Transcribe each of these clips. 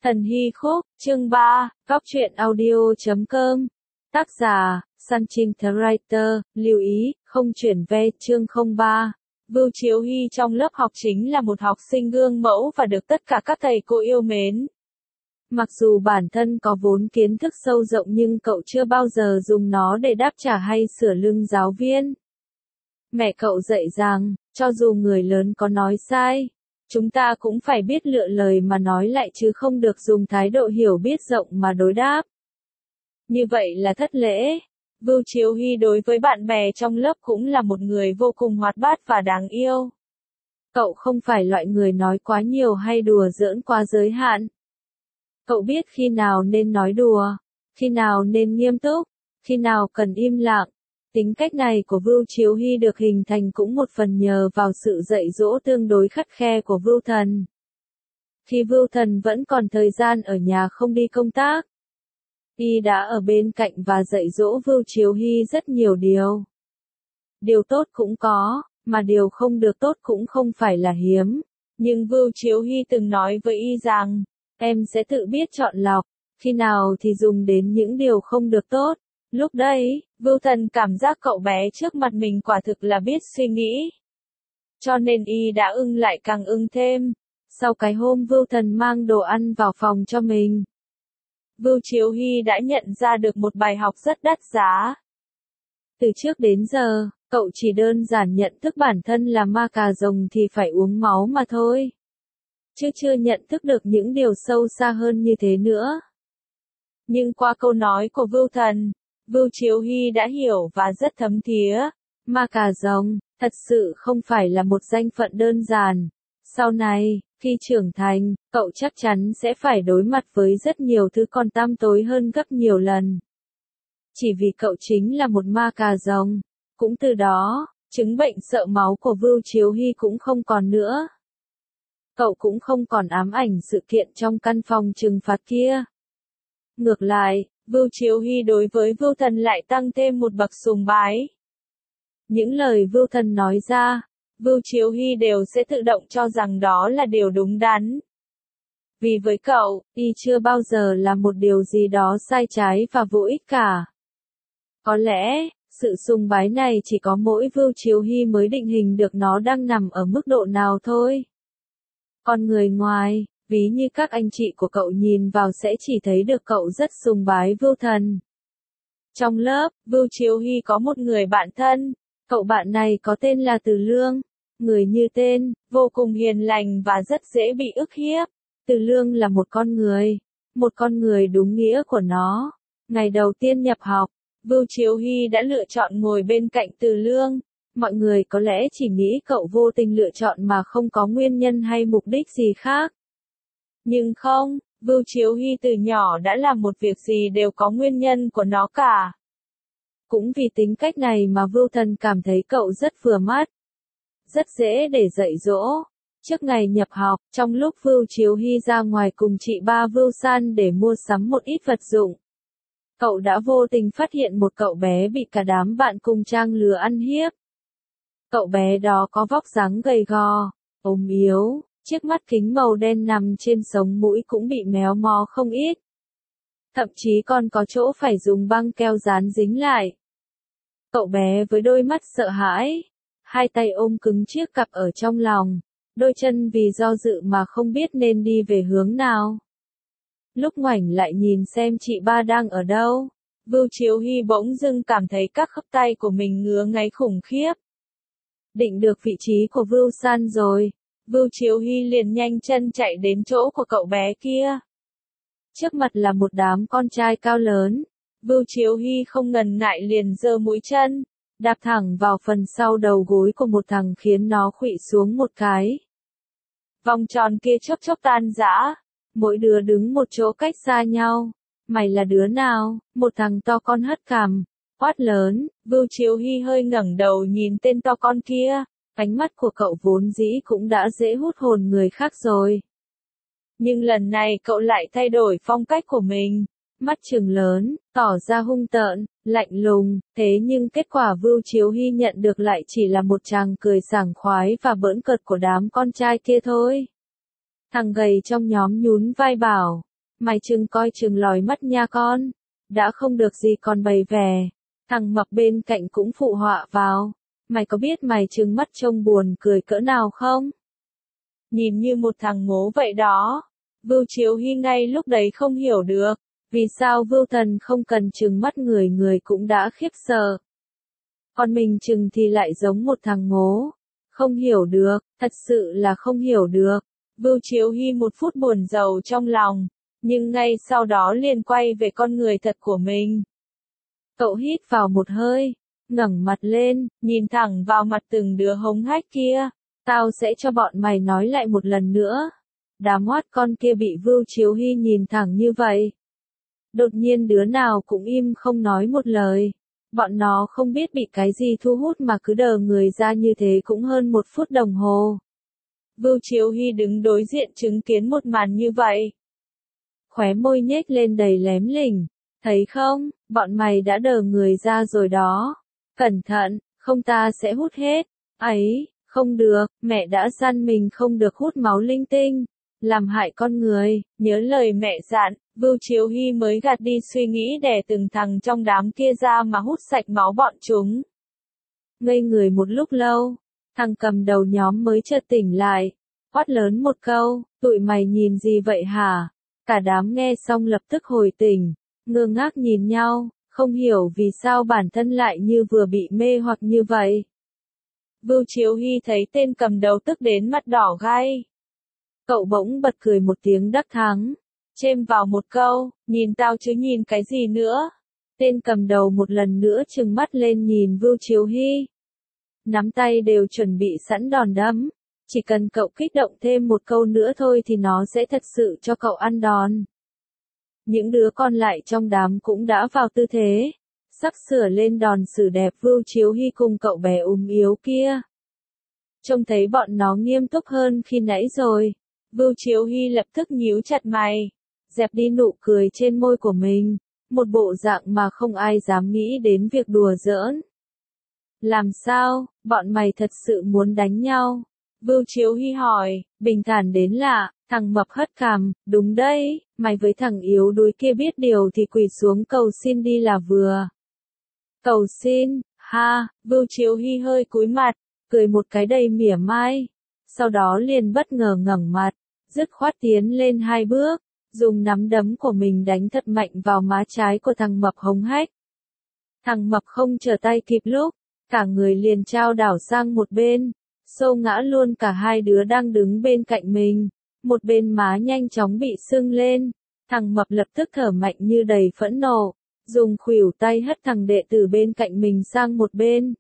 Thần Hy Khúc, chương 3, Góc truyện audio.com. Tác giả, Sun Trinh The Writer, lưu ý, không chuyển ve, chương 03. Vưu Chiếu Hy trong lớp học chính là một học sinh gương mẫu và được tất cả các thầy cô yêu mến. Mặc dù bản thân có vốn kiến thức sâu rộng nhưng cậu chưa bao giờ dùng nó để đáp trả hay sửa lưng giáo viên. Mẹ cậu dạy rằng, cho dù người lớn có nói sai, chúng ta cũng phải biết lựa lời mà nói lại chứ không được dùng thái độ hiểu biết rộng mà đối đáp. Như vậy là thất lễ. Vưu Chiếu Hy đối với bạn bè trong lớp cũng là một người vô cùng hoạt bát và đáng yêu. Cậu không phải loại người nói quá nhiều hay đùa giỡn quá giới hạn. Cậu biết khi nào nên nói đùa, khi nào nên nghiêm túc, khi nào cần im lặng. Tính cách này của Vưu Chiếu Hy được hình thành cũng một phần nhờ vào sự dạy dỗ tương đối khắt khe của Vưu Thần. Khi Vưu Thần vẫn còn thời gian ở nhà không đi công tác, y đã ở bên cạnh và dạy dỗ Vưu Chiếu Hy rất nhiều điều. Điều tốt cũng có, mà điều không được tốt cũng không phải là hiếm. Nhưng Vưu Chiếu Hy từng nói với y rằng, em sẽ tự biết chọn lọc, khi nào thì dùng đến những điều không được tốt. Lúc đấy, Vưu Thần cảm giác cậu bé trước mặt mình quả thực là biết suy nghĩ. Cho nên y đã ưng lại càng ưng thêm. Sau cái hôm Vưu Thần mang đồ ăn vào phòng cho mình, Vưu Chiếu Hy đã nhận ra được một bài học rất đắt giá. Từ trước đến giờ, cậu chỉ đơn giản nhận thức bản thân là ma cà rồng thì phải uống máu mà thôi. Chứ chưa nhận thức được những điều sâu xa hơn như thế nữa. Nhưng qua câu nói của Vưu Thần, Vưu Chiếu Hy đã hiểu và rất thấm thía. Ma cà rồng, thật sự không phải là một danh phận đơn giản. Sau này, khi trưởng thành, cậu chắc chắn sẽ phải đối mặt với rất nhiều thứ còn tăm tối hơn gấp nhiều lần. Chỉ vì cậu chính là một ma cà rồng. Cũng từ đó, chứng bệnh sợ máu của Vưu Chiếu Hy cũng không còn nữa. Cậu cũng không còn ám ảnh sự kiện trong căn phòng trừng phạt kia. Ngược lại, Vưu Chiếu Hy đối với Vưu Thần lại tăng thêm một bậc sùng bái. Những lời Vưu Thần nói ra, Vưu Chiếu Hy đều sẽ tự động cho rằng đó là điều đúng đắn. Vì với cậu, y chưa bao giờ là một điều gì đó sai trái và vô ích cả. Có lẽ, sự sùng bái này chỉ có mỗi Vưu Chiếu Hy mới định hình được nó đang nằm ở mức độ nào thôi. Còn người ngoài, ví như các anh chị của cậu nhìn vào sẽ chỉ thấy được cậu rất sùng bái Vưu Thần. Trong lớp, Vưu Chiếu Hy có một người bạn thân. Cậu bạn này có tên là Từ Lương. Người như tên, vô cùng hiền lành và rất dễ bị ức hiếp. Từ Lương là một con người đúng nghĩa của nó. Ngày đầu tiên nhập học, Vưu Chiếu Hy đã lựa chọn ngồi bên cạnh Từ Lương. Mọi người có lẽ chỉ nghĩ cậu vô tình lựa chọn mà không có nguyên nhân hay mục đích gì khác. Nhưng không, Vưu Chiếu Hy từ nhỏ đã làm một việc gì đều có nguyên nhân của nó cả. Cũng vì tính cách này mà Vưu Thần cảm thấy cậu rất vừa mắt, rất dễ để dạy dỗ. Trước ngày nhập học, trong lúc Vưu Chiếu Hy ra ngoài cùng chị ba Vưu San để mua sắm một ít vật dụng, cậu đã vô tình phát hiện một cậu bé bị cả đám bạn cùng trang lứa ăn hiếp. Cậu bé đó có vóc dáng gầy gò, ốm yếu, chiếc mắt kính màu đen nằm trên sống mũi cũng bị méo mó không ít. Thậm chí còn có chỗ phải dùng băng keo dán dính lại. Cậu bé với đôi mắt sợ hãi, hai tay ôm cứng chiếc cặp ở trong lòng, đôi chân vì do dự mà không biết nên đi về hướng nào. Lúc ngoảnh lại nhìn xem chị ba đang ở đâu, Vưu Chiếu Hy bỗng dưng cảm thấy các khớp tay của mình ngứa ngáy khủng khiếp. Định được vị trí của Vưu San rồi, Vưu Chiếu Hy liền nhanh chân chạy đến chỗ của cậu bé kia. Trước mặt là một đám con trai cao lớn. Vưu Chiếu Hy không ngần ngại liền giơ mũi chân, đạp thẳng vào phần sau đầu gối của một thằng khiến nó khuỵu xuống một cái. Vòng tròn kia chốc chốc tan rã, mỗi đứa đứng một chỗ cách xa nhau. Mày là đứa nào? Một thằng to con hất cằm, quát lớn. Vưu Chiếu Hy hơi ngẩng đầu nhìn tên to con kia, ánh mắt của cậu vốn dĩ cũng đã dễ hút hồn người khác rồi. Nhưng lần này cậu lại thay đổi phong cách của mình. Mắt trừng lớn, tỏ ra hung tợn, lạnh lùng, thế nhưng kết quả Vưu Chiếu Hy nhận được lại chỉ là một tràng cười sảng khoái và bỡn cợt của đám con trai kia thôi. Thằng gầy trong nhóm nhún vai bảo, mày chừng coi chừng lòi mắt nha con. Đã không được gì còn bày vẻ. Thằng mập bên cạnh cũng phụ họa vào. Mày có biết mày chừng mắt trông buồn cười cỡ nào không? Nhìn như một thằng ngố vậy đó. Vưu Chiếu Hy ngay lúc đấy không hiểu được. Vì sao Vưu Thần không cần trừng mắt người người cũng đã khiếp sợ. Còn mình trừng thì lại giống một thằng ngố. Không hiểu được, thật sự là không hiểu được. Vưu Chiếu Hy một phút buồn rầu trong lòng, nhưng ngay sau đó liền quay về con người thật của mình. Cậu hít vào một hơi, ngẩng mặt lên, nhìn thẳng vào mặt từng đứa hống hách kia. Tao sẽ cho bọn mày nói lại một lần nữa. Đám hoát con kia bị Vưu Chiếu Hy nhìn thẳng như vậy. Đột nhiên đứa nào cũng im không nói một lời. Bọn nó không biết bị cái gì thu hút mà cứ đờ người ra như thế cũng hơn 1 phút đồng hồ. Vưu Chiếu Hy đứng đối diện chứng kiến một màn như vậy. Khóe môi nhếch lên đầy lém lỉnh. Thấy không, bọn mày đã đờ người ra rồi đó. Cẩn thận, không ta sẽ hút hết. Ấy, không được, mẹ đã dặn mình không được hút máu linh tinh. Làm hại con người, nhớ lời mẹ dặn, Vưu Chiếu Hy mới gạt đi suy nghĩ đè từng thằng trong đám kia ra mà hút sạch máu bọn chúng. Ngây người một lúc lâu, thằng cầm đầu nhóm mới chợt tỉnh lại, quát lớn một câu, tụi mày nhìn gì vậy hả? Cả đám nghe xong lập tức hồi tỉnh, ngơ ngác nhìn nhau, không hiểu vì sao bản thân lại như vừa bị mê hoặc như vậy. Vưu Chiếu Hy thấy tên cầm đầu tức đến mặt đỏ gai. Cậu bỗng bật cười một tiếng đắc thắng, chêm vào một câu, nhìn tao chứ nhìn cái gì nữa. Tên cầm đầu một lần nữa trừng mắt lên nhìn Vưu Chiếu Hy. Nắm tay đều chuẩn bị sẵn đòn đấm, chỉ cần cậu kích động thêm một câu nữa thôi thì nó sẽ thật sự cho cậu ăn đòn. Những đứa còn lại trong đám cũng đã vào tư thế, sắp sửa lên đòn xử đẹp Vưu Chiếu Hy cùng cậu bé yếu kia. Trông thấy bọn nó nghiêm túc hơn khi nãy rồi. Vưu Chiếu Hy lập tức nhíu chặt mày, dẹp đi nụ cười trên môi của mình, một bộ dạng mà không ai dám nghĩ đến việc đùa giỡn. Làm sao, bọn mày thật sự muốn đánh nhau? Vưu Chiếu Hy hỏi, bình thản đến lạ, thằng mập hất cằm, đúng đấy, mày với thằng yếu đuối kia biết điều thì quỳ xuống cầu xin đi là vừa. Cầu xin, ha, Vưu Chiếu Hy hơi cúi mặt, cười một cái đầy mỉa mai, sau đó liền bất ngờ ngẩng mặt. Dứt khoát tiến lên 2 bước, dùng nắm đấm của mình đánh thật mạnh vào má trái của thằng mập hống hách. Thằng mập không trở tay kịp lúc, cả người liền chao đảo sang một bên, xô ngã luôn cả hai đứa đang đứng bên cạnh mình, một bên má nhanh chóng bị sưng lên, thằng mập lập tức thở mạnh như đầy phẫn nộ, dùng khuỷu tay hất thằng đệ tử bên cạnh mình sang một bên.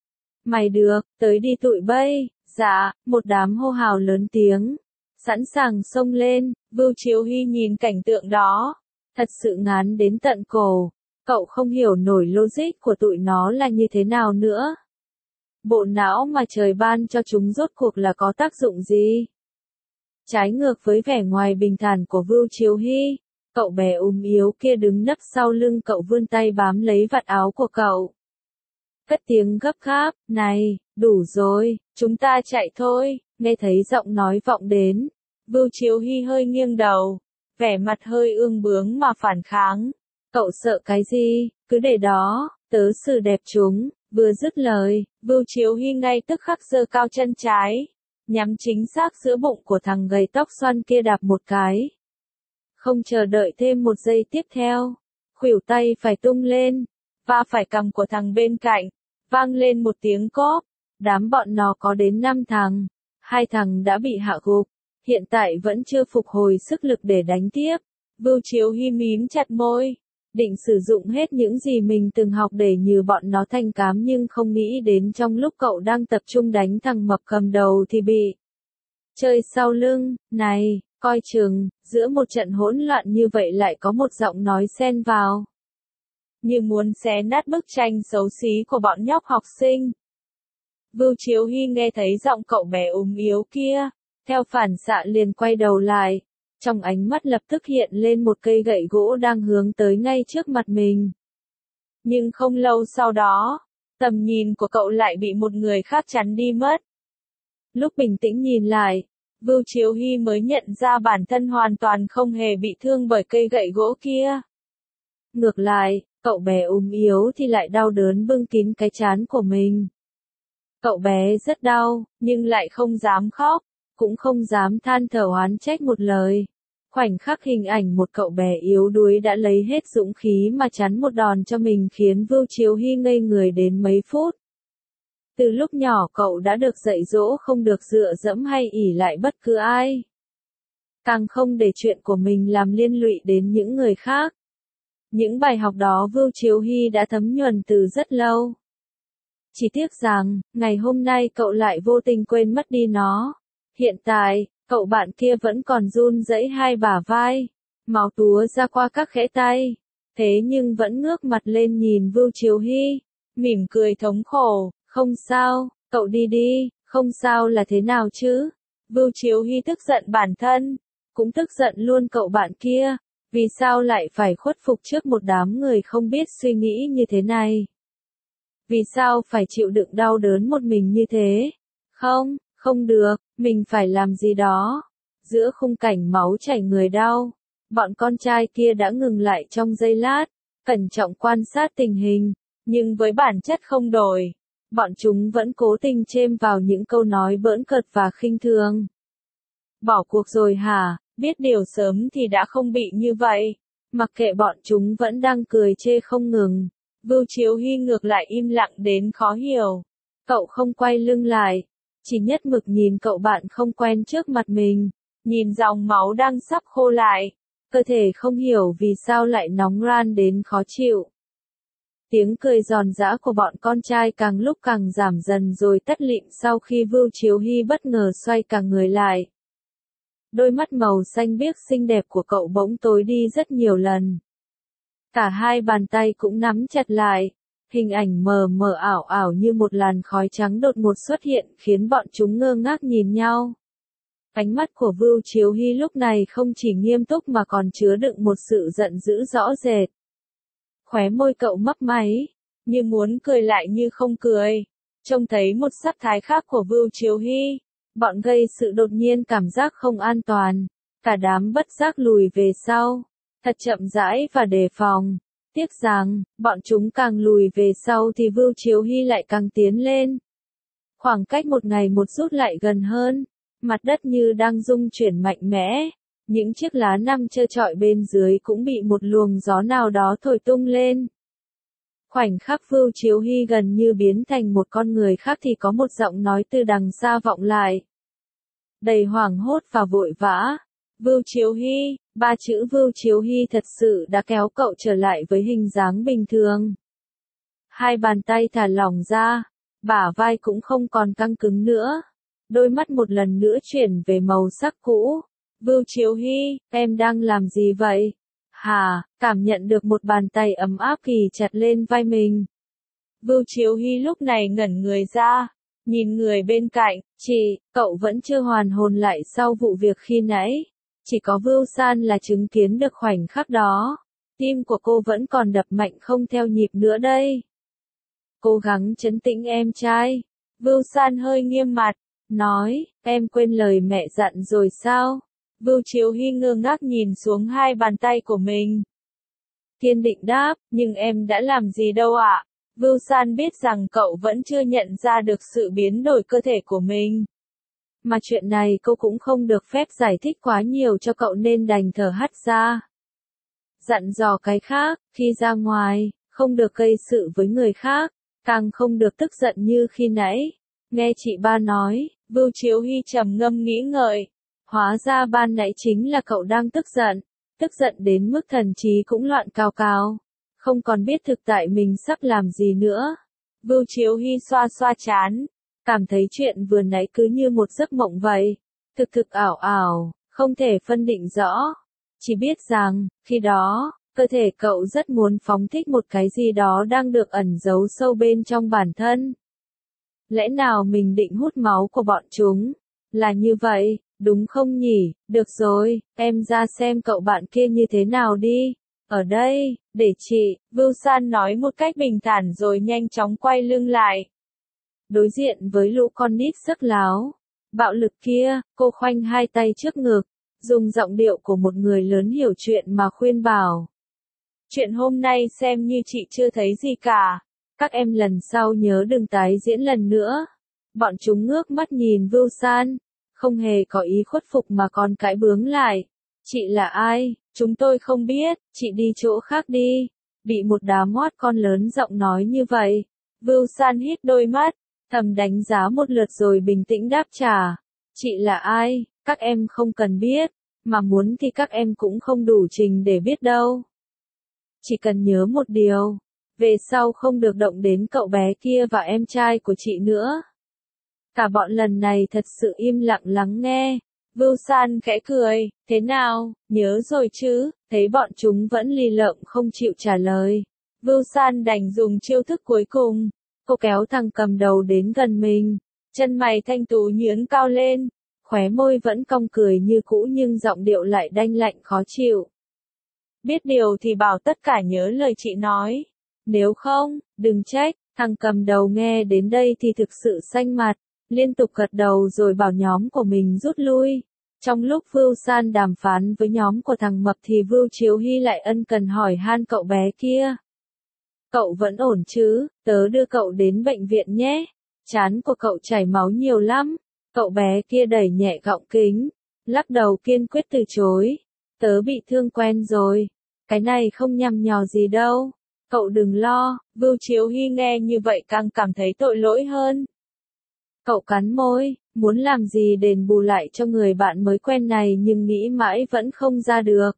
Mày được, tới đi tụi bay, dạ, một đám hô hào lớn tiếng. Sẵn sàng xông lên, Vưu Chiếu Hy nhìn cảnh tượng đó, thật sự ngán đến tận cổ, cậu không hiểu nổi logic của tụi nó là như thế nào nữa. Bộ não mà trời ban cho chúng rốt cuộc là có tác dụng gì? Trái ngược với vẻ ngoài bình thản của Vưu Chiếu Hy, cậu bé yếu kia đứng nấp sau lưng cậu vươn tay bám lấy vạt áo của cậu. Cất tiếng gấp gáp, này, đủ rồi, chúng ta chạy thôi. Nghe thấy giọng nói vọng đến, Vưu Chiếu Hy hơi nghiêng đầu, vẻ mặt hơi ương bướng mà phản kháng. Cậu sợ cái gì, cứ để đó, tớ xử đẹp chúng. Vừa dứt lời, Vưu Chiếu Hy ngay tức khắc giơ cao chân trái, nhắm chính xác giữa bụng của thằng gầy tóc xoăn kia đạp một cái. Không chờ đợi thêm một giây tiếp theo, khuỷu tay phải tung lên, va phải cằm của thằng bên cạnh, vang lên một tiếng cóp. Đám bọn nó có đến 5 thằng. 2 thằng đã bị hạ gục, hiện tại vẫn chưa phục hồi sức lực để đánh tiếp. Vưu Chiếu Hy mím chặt môi, định sử dụng hết những gì mình từng học để nhừ bọn nó thanh cám nhưng không nghĩ đến trong lúc cậu đang tập trung đánh thằng mập cầm đầu thì bị chơi sau lưng. Này, coi chừng, giữa một trận hỗn loạn như vậy lại có một giọng nói xen vào. Như muốn xé nát bức tranh xấu xí của bọn nhóc học sinh. Vưu Chiếu Hy nghe thấy giọng cậu bé yếu kia, theo phản xạ liền quay đầu lại, trong ánh mắt lập tức hiện lên một cây gậy gỗ đang hướng tới ngay trước mặt mình. Nhưng không lâu sau đó, tầm nhìn của cậu lại bị một người khác chắn đi mất. Lúc bình tĩnh nhìn lại, Vưu Chiếu Hy mới nhận ra bản thân hoàn toàn không hề bị thương bởi cây gậy gỗ kia. Ngược lại, cậu bé ốm yếu thì lại đau đớn bưng kín cái trán của mình. Cậu bé rất đau, nhưng lại không dám khóc, cũng không dám than thở oán trách một lời. Khoảnh khắc hình ảnh một cậu bé yếu đuối đã lấy hết dũng khí mà chắn một đòn cho mình khiến Vưu Chiếu Hy ngây người đến mấy phút. Từ lúc nhỏ cậu đã được dạy dỗ không được dựa dẫm hay ỷ lại bất cứ ai. Càng không để chuyện của mình làm liên lụy đến những người khác. Những bài học đó Vưu Chiếu Hy đã thấm nhuần từ rất lâu. Chỉ tiếc rằng, ngày hôm nay cậu lại vô tình quên mất đi nó. Hiện tại, cậu bạn kia vẫn còn run rẩy hai bả vai, máu túa ra qua các khẽ tay. Thế nhưng vẫn ngước mặt lên nhìn Vưu Chiếu Hy, mỉm cười thống khổ, không sao, cậu đi đi, không sao là thế nào chứ. Vưu Chiếu Hy tức giận bản thân, cũng tức giận luôn cậu bạn kia, vì sao lại phải khuất phục trước một đám người không biết suy nghĩ như thế này. Vì sao phải chịu đựng đau đớn một mình như thế? Không, không được, mình phải làm gì đó. Giữa khung cảnh máu chảy người đau, bọn con trai kia đã ngừng lại trong giây lát, cẩn trọng quan sát tình hình, nhưng với bản chất không đổi, bọn chúng vẫn cố tình chêm vào những câu nói bỡn cợt và khinh thường. Bỏ cuộc rồi hả? Biết điều sớm thì đã không bị như vậy. Mặc kệ bọn chúng vẫn đang cười chê không ngừng. Vưu Chiếu Hy ngược lại im lặng đến khó hiểu. Cậu không quay lưng lại, chỉ nhất mực nhìn cậu bạn không quen trước mặt mình, nhìn dòng máu đang sắp khô lại, cơ thể không hiểu vì sao lại nóng ran đến khó chịu. Tiếng cười giòn giã của bọn con trai càng lúc càng giảm dần rồi tắt lịm sau khi Vưu Chiếu Hy bất ngờ xoay cả người lại. Đôi mắt màu xanh biếc xinh đẹp của cậu bỗng tối đi rất nhiều lần. Cả hai bàn tay cũng nắm chặt lại, hình ảnh mờ mờ ảo ảo như một làn khói trắng đột ngột xuất hiện khiến bọn chúng ngơ ngác nhìn nhau. Ánh mắt của Vưu Chiếu Hy lúc này không chỉ nghiêm túc mà còn chứa đựng một sự giận dữ rõ rệt. Khóe môi cậu mấp máy, như muốn cười lại như không cười. Trông thấy một sắc thái khác của Vưu Chiếu Hy, bọn gây sự đột nhiên cảm giác không an toàn, cả đám bất giác lùi về sau, thật chậm rãi và đề phòng. Tiếc rằng, bọn chúng càng lùi về sau thì Vưu Chiếu Hy lại càng tiến lên. Khoảng cách một ngày một rút lại gần hơn, mặt đất như đang rung chuyển mạnh mẽ, những chiếc lá nằm trơ trọi bên dưới cũng bị một luồng gió nào đó thổi tung lên. Khoảnh khắc Vưu Chiếu Hy gần như biến thành một con người khác thì có một giọng nói từ đằng xa vọng lại. Đầy hoảng hốt và vội vã. Vưu Chiếu Hy, ba chữ Vưu Chiếu Hy thật sự đã kéo cậu trở lại với hình dáng bình thường. Hai bàn tay thả lỏng ra, bả vai cũng không còn căng cứng nữa. Đôi mắt một lần nữa chuyển về màu sắc cũ. Vưu Chiếu Hy, em đang làm gì vậy? Hà, cảm nhận được một bàn tay ấm áp kỳ chặt lên vai mình. Vưu Chiếu Hy lúc này ngẩn người ra, nhìn người bên cạnh, chị, cậu vẫn chưa hoàn hồn lại sau vụ việc khi nãy. Chỉ có Vưu San là chứng kiến được khoảnh khắc đó. Tim của cô vẫn còn đập mạnh không theo nhịp nữa đây. Cố gắng trấn tĩnh em trai. Vưu San hơi nghiêm mặt, nói, em quên lời mẹ dặn rồi sao? Vưu Chiếu Hy ngơ ngác nhìn xuống hai bàn tay của mình. Kiên định đáp, nhưng em đã làm gì đâu ạ? Vưu San biết rằng cậu vẫn chưa nhận ra được sự biến đổi cơ thể của mình. Mà chuyện này cô cũng không được phép giải thích quá nhiều cho cậu nên đành thở hắt ra. Dặn dò cái khác, khi ra ngoài, không được gây sự với người khác, càng không được tức giận như khi nãy. Nghe chị ba nói, Vưu Chiếu Hy trầm ngâm nghĩ ngợi. Hóa ra ban nãy chính là cậu đang tức giận đến mức thần trí cũng loạn cào cào, không còn biết thực tại mình sắp làm gì nữa. Vưu Chiếu Hy xoa xoa trán, cảm thấy chuyện vừa nãy cứ như một giấc mộng vậy, thực ảo ảo, không thể phân định rõ. Chỉ biết rằng, khi đó, cơ thể cậu rất muốn phóng thích một cái gì đó đang được ẩn giấu sâu bên trong bản thân. Lẽ nào mình định hút máu của bọn chúng? Là như vậy, đúng không nhỉ? Được rồi, em ra xem cậu bạn kia như thế nào đi. Ở đây, để chị, Vưu San nói một cách bình thản rồi nhanh chóng quay lưng lại. Đối diện với lũ con nít sức láo, bạo lực kia, cô khoanh hai tay trước ngực, dùng giọng điệu của một người lớn hiểu chuyện mà khuyên bảo. Chuyện hôm nay xem như chị chưa thấy gì cả. Các em lần sau nhớ đừng tái diễn lần nữa. Bọn chúng ngước mắt nhìn Vưu San, không hề có ý khuất phục mà còn cãi bướng lại. Chị là ai? Chúng tôi không biết, chị đi chỗ khác đi. Bị một đám hót con lớn giọng nói như vậy. Vưu San hít đôi mắt, thầm đánh giá một lượt rồi bình tĩnh đáp trả. Chị là ai? Các em không cần biết, mà muốn thì các em cũng không đủ trình để biết đâu. Chỉ cần nhớ một điều, về sau không được động đến cậu bé kia và em trai của chị nữa. Cả bọn lần này thật sự im lặng lắng nghe. Vưu San khẽ cười, thế nào, nhớ rồi chứ, thấy bọn chúng vẫn lì lợm không chịu trả lời. Vưu San đành dùng chiêu thức cuối cùng, cô kéo thằng cầm đầu đến gần mình, chân mày thanh tú nhướng cao lên, khóe môi vẫn cong cười như cũ nhưng giọng điệu lại đanh lạnh khó chịu. Biết điều thì bảo tất cả nhớ lời chị nói, nếu không, đừng trách. Thằng cầm đầu nghe đến đây thì thực sự xanh mặt, liên tục gật đầu rồi bảo nhóm của mình rút lui. Trong lúc Vưu San đàm phán với nhóm của thằng Mập thì Vưu Chiếu Hy lại ân cần hỏi han cậu bé kia. Cậu vẫn ổn chứ, tớ đưa cậu đến bệnh viện nhé. Trán của cậu chảy máu nhiều lắm. Cậu bé kia đẩy nhẹ gọng kính, lắc đầu kiên quyết từ chối. Tớ bị thương quen rồi, cái này không nhằm nhò gì đâu. Cậu đừng lo. Vưu Chiếu Hy nghe như vậy càng cảm thấy tội lỗi hơn. Cậu cắn môi, muốn làm gì đền bù lại cho người bạn mới quen này nhưng nghĩ mãi vẫn không ra được.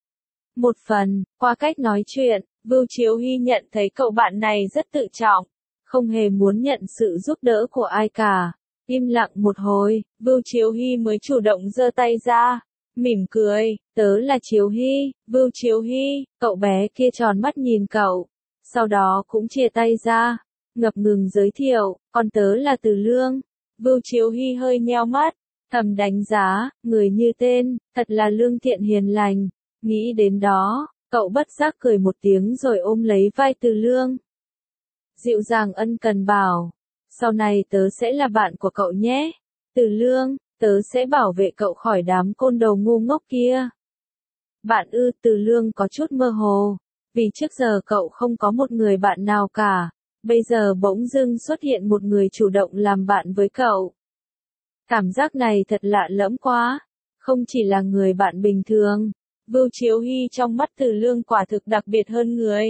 Một phần, qua cách nói chuyện, Vưu Chiếu Hy nhận thấy cậu bạn này rất tự trọng, không hề muốn nhận sự giúp đỡ của ai cả. Im lặng một hồi, Vưu Chiếu Hy mới chủ động giơ tay ra, mỉm cười, tớ là Chiếu Hy. Vưu Chiếu Hy, cậu bé kia tròn mắt nhìn cậu, sau đó cũng chia tay ra, ngập ngừng giới thiệu, còn tớ là Từ Lương. Vưu Chiếu Hy hơi nheo mắt, thầm đánh giá, người như tên, thật là lương thiện hiền lành. Nghĩ đến đó, cậu bất giác cười một tiếng rồi ôm lấy vai Từ Lương. Dịu dàng ân cần bảo, sau này tớ sẽ là bạn của cậu nhé. Từ Lương, tớ sẽ bảo vệ cậu khỏi đám côn đồ ngu ngốc kia. Bạn ư? Từ Lương có chút mơ hồ, vì trước giờ cậu không có một người bạn nào cả. Bây giờ bỗng dưng xuất hiện một người chủ động làm bạn với cậu. Cảm giác này thật lạ lẫm quá. Không chỉ là người bạn bình thường, Vưu Chiếu Hy trong mắt Từ Lương quả thực đặc biệt hơn người.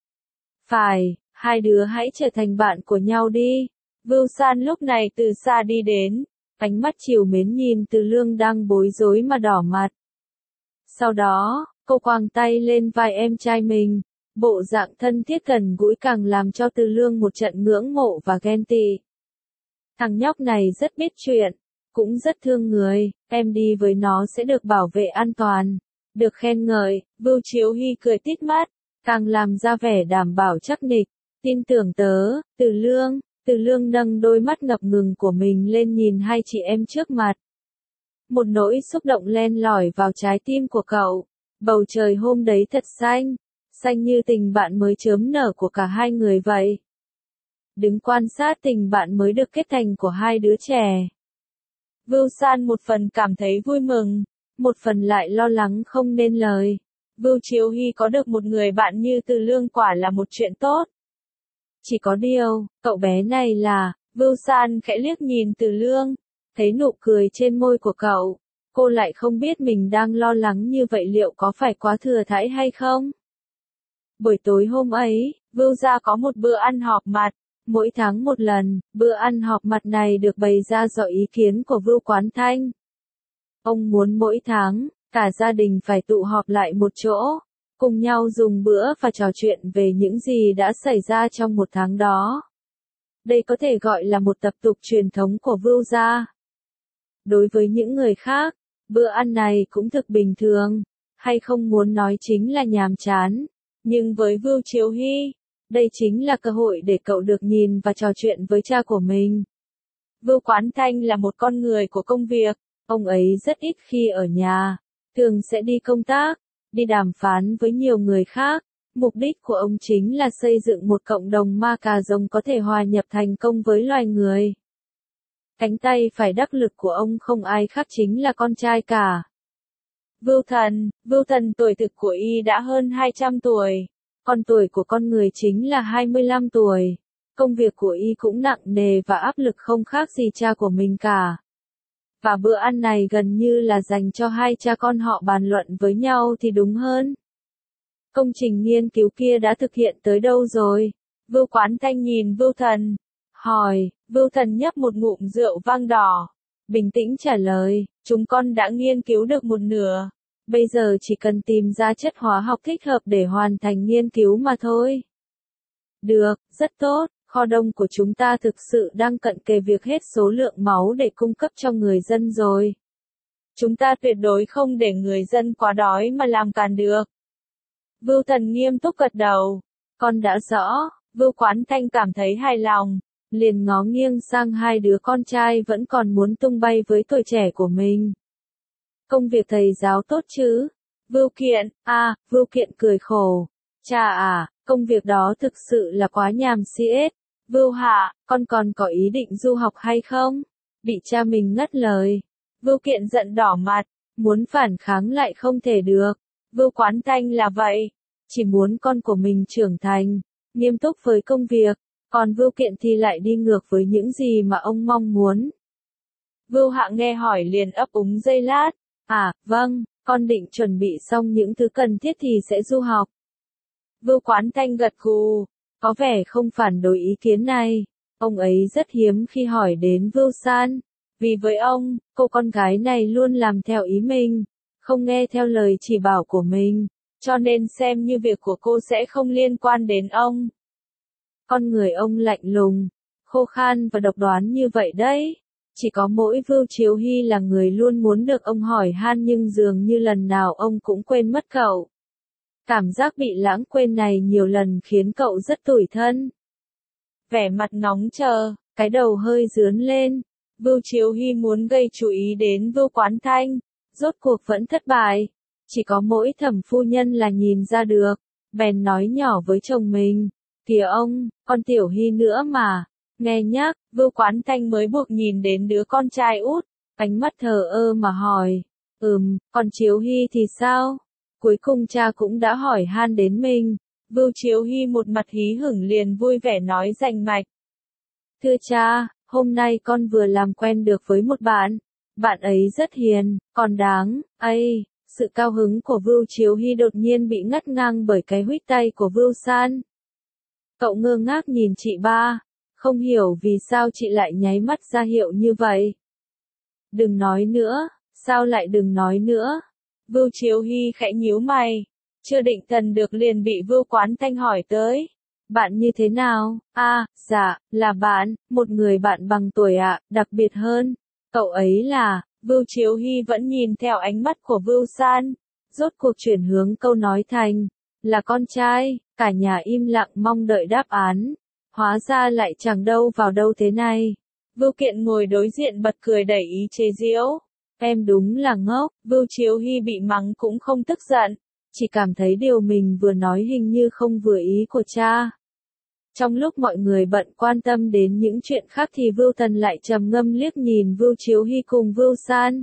Phải, hai đứa hãy trở thành bạn của nhau đi. Vưu San lúc này từ xa đi đến, ánh mắt trìu mến nhìn Từ Lương đang bối rối mà đỏ mặt. Sau đó, cô quàng tay lên vai em trai mình. Bộ dạng thân thiết gần gũi càng làm cho Từ Lương một trận ngưỡng mộ và ghen tị. Thằng nhóc này rất biết chuyện, cũng rất thương người, em đi với nó sẽ được bảo vệ an toàn, được khen ngợi. Vưu Chiếu Hy cười tít mắt, càng làm ra vẻ đảm bảo chắc nịch, tin tưởng tớ. Từ Lương. Từ Lương nâng đôi mắt ngập ngừng của mình lên nhìn hai chị em trước mặt. Một nỗi xúc động len lỏi vào trái tim của cậu. Bầu trời hôm đấy thật xanh. Xanh như tình bạn mới chớm nở của cả hai người vậy. Đứng quan sát tình bạn mới được kết thành của hai đứa trẻ. Vưu San một phần cảm thấy vui mừng, một phần lại lo lắng không nên lời. Vưu Chiếu Hy có được một người bạn như Từ Lương quả là một chuyện tốt. Chỉ có điều, cậu bé này là, Vưu San khẽ liếc nhìn Từ Lương, thấy nụ cười trên môi của cậu. Cô lại không biết mình đang lo lắng như vậy liệu có phải quá thừa thãi hay không. Buổi tối hôm ấy, Vưu gia có một bữa ăn họp mặt, mỗi tháng một lần. Bữa ăn họp mặt này được bày ra do ý kiến của Vưu Quán Thanh. Ông muốn mỗi tháng, cả gia đình phải tụ họp lại một chỗ, cùng nhau dùng bữa và trò chuyện về những gì đã xảy ra trong một tháng đó. Đây có thể gọi là một tập tục truyền thống của Vưu gia. Đối với những người khác, bữa ăn này cũng thực bình thường, hay không muốn nói chính là nhàm chán. Nhưng với Vưu Chiếu Hy, đây chính là cơ hội để cậu được nhìn và trò chuyện với cha của mình. Vưu Quán Thanh là một con người của công việc, ông ấy rất ít khi ở nhà, thường sẽ đi công tác, đi đàm phán với nhiều người khác. Mục đích của ông chính là xây dựng một cộng đồng ma cà rồng có thể hòa nhập thành công với loài người. Cánh tay phải đắc lực của ông không ai khác chính là con trai cả. Vưu Thần tuổi thực của y đã hơn 200 tuổi. Còn tuổi của con người chính là 25 tuổi. Công việc của y cũng nặng nề và áp lực không khác gì cha của mình cả. Và bữa ăn này gần như là dành cho hai cha con họ bàn luận với nhau thì đúng hơn. Công trình nghiên cứu kia đã thực hiện tới đâu rồi? Vưu Quán Thanh nhìn Vưu Thần, hỏi. Vưu Thần nhấp một ngụm rượu vang đỏ, bình tĩnh trả lời, chúng con đã nghiên cứu được một nửa. Bây giờ chỉ cần tìm ra chất hóa học thích hợp để hoàn thành nghiên cứu mà thôi. Được, rất tốt, kho đông của chúng ta thực sự đang cận kề việc hết số lượng máu để cung cấp cho người dân rồi. Chúng ta tuyệt đối không để người dân quá đói mà làm càn được. Vưu Thần nghiêm túc gật đầu. Con đã rõ. Vưu Quán Thanh cảm thấy hài lòng, liền ngó nghiêng sang hai đứa con trai vẫn còn muốn tung bay với tuổi trẻ của mình. Công việc thầy giáo tốt chứ? Vưu Kiện cười khổ. Cha à, công việc đó thực sự là quá nhàm xiết. Vưu Hạ, con còn có ý định du học hay không? Bị cha mình ngắt lời. Vưu Kiện giận đỏ mặt, muốn phản kháng lại không thể được. Vưu Quán Thanh là vậy, chỉ muốn con của mình trưởng thành, nghiêm túc với công việc, còn Vưu Kiện thì lại đi ngược với những gì mà ông mong muốn. Vưu Hạ nghe hỏi liền ấp úng giây lát. Vâng, con định chuẩn bị xong những thứ cần thiết thì sẽ du học. Vưu Quán Thanh gật gù, có vẻ không phản đối ý kiến này. Ông ấy rất hiếm khi hỏi đến Vưu San, vì với ông, cô con gái này luôn làm theo ý mình, không nghe theo lời chỉ bảo của mình, cho nên xem như việc của cô sẽ không liên quan đến ông. Con người ông lạnh lùng, khô khan và độc đoán như vậy đấy. Chỉ có mỗi Vưu Chiếu Hy là người luôn muốn được ông hỏi han nhưng dường như lần nào ông cũng quên mất cậu. Cảm giác bị lãng quên này nhiều lần khiến cậu rất tủi thân. Vẻ mặt ngóng chờ, cái đầu hơi rướn lên. Vưu Chiếu Hy muốn gây chú ý đến Vưu Quán Thanh, rốt cuộc vẫn thất bại. Chỉ có mỗi Thẩm phu nhân là nhìn ra được, bèn nói nhỏ với chồng mình. Kìa ông, con Tiểu Hy nữa mà. Nghe nhắc, Vưu Quán Thanh mới buộc nhìn đến đứa con trai út, ánh mắt thờ ơ mà hỏi. Còn Chiếu Hy thì sao? Cuối cùng cha cũng đã hỏi han đến mình. Vưu Chiếu Hy một mặt hí hửng liền vui vẻ nói rành mạch. Thưa cha, hôm nay con vừa làm quen được với một bạn. Bạn ấy rất hiền, còn đáng, sự cao hứng của Vưu Chiếu Hy đột nhiên bị ngắt ngang bởi cái huých tay của Vưu San. Cậu ngơ ngác nhìn chị ba, không hiểu vì sao chị lại nháy mắt ra hiệu như vậy. Đừng nói nữa, sao lại đừng nói nữa? Vưu Chiếu Hy khẽ nhíu mày, chưa định thần được liền bị Vưu Quán Thanh hỏi tới. Bạn như thế nào? Dạ, là bạn, một người bạn bằng tuổi ạ, đặc biệt hơn. Cậu ấy là, Vưu Chiếu Hy vẫn nhìn theo ánh mắt của Vưu San, rốt cuộc chuyển hướng câu nói thành, là con trai, cả nhà im lặng mong đợi đáp án. Hóa ra lại chẳng đâu vào đâu thế này. Vưu Kiện ngồi đối diện bật cười đẩy ý chế giễu. Em đúng là ngốc. Vưu Chiếu Hy bị mắng cũng không tức giận, chỉ cảm thấy điều mình vừa nói hình như không vừa ý của cha. Trong lúc mọi người bận quan tâm đến những chuyện khác thì Vưu Thần lại trầm ngâm liếc nhìn Vưu Chiếu Hy cùng Vưu San.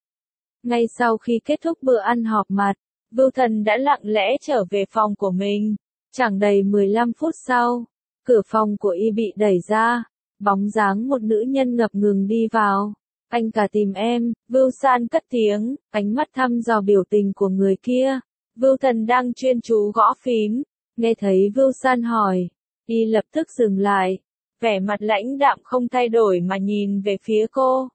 Ngay sau khi kết thúc bữa ăn họp mặt, Vưu Thần đã lặng lẽ trở về phòng của mình. Chẳng đầy 15 phút sau, cửa phòng của y bị đẩy ra, bóng dáng một nữ nhân ngập ngừng đi vào. Anh cả tìm em, Vưu San cất tiếng, ánh mắt thăm dò biểu tình của người kia. Vưu Thần đang chuyên chú gõ phím, nghe thấy Vưu San hỏi, y lập tức dừng lại, vẻ mặt lãnh đạm không thay đổi mà nhìn về phía cô.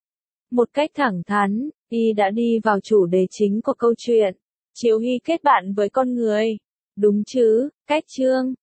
Một cách thẳng thắn, y đã đi vào chủ đề chính của câu chuyện. Chiếu Hy kết bạn với con người. Đúng chứ, cách chương.